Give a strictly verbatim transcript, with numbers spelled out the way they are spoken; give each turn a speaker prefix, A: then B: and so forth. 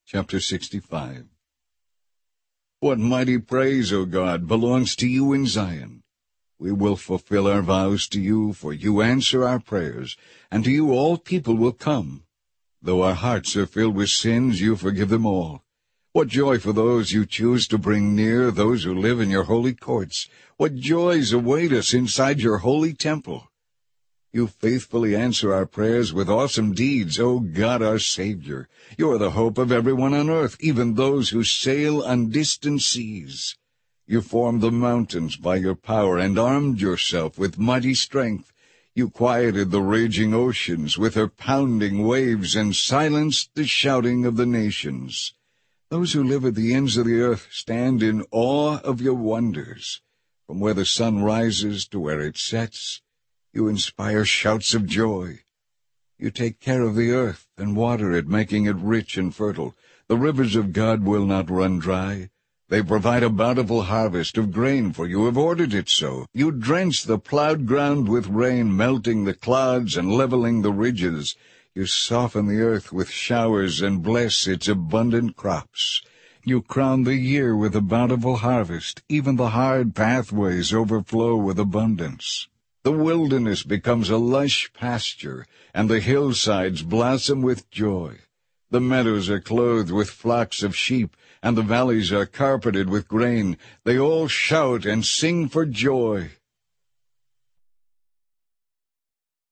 A: Chapter sixty-five. What mighty praise, O God, belongs to you in Zion! We will fulfill our vows to you, for you answer our prayers, and to you all people will come. Though our hearts are filled with sins, you forgive them all. What joy for those you choose to bring near, those who live in your holy courts! What joys await us inside your holy temple! You faithfully answer our prayers with awesome deeds, O God our Savior. You are the hope of everyone on earth, even those who sail on distant seas. You formed the mountains by your power and armed yourself with mighty strength. You quieted the raging oceans with their pounding waves and silenced the shouting of the nations. Those who live at the ends of the earth stand in awe of your wonders. From where the sun rises to where it sets, you inspire shouts of joy. You take care of the earth and water it, making it rich and fertile. The rivers of God will not run dry. They provide a bountiful harvest of grain, for you have ordered it so. You drench the plowed ground with rain, melting the clouds and leveling the ridges. You soften the earth with showers and bless its abundant crops. You crown the year with a bountiful harvest. Even the hard pathways overflow with abundance. The wilderness becomes a lush pasture, and the hillsides blossom with joy. The meadows are clothed with flocks of sheep, and the valleys are carpeted with grain. They all shout and sing for joy.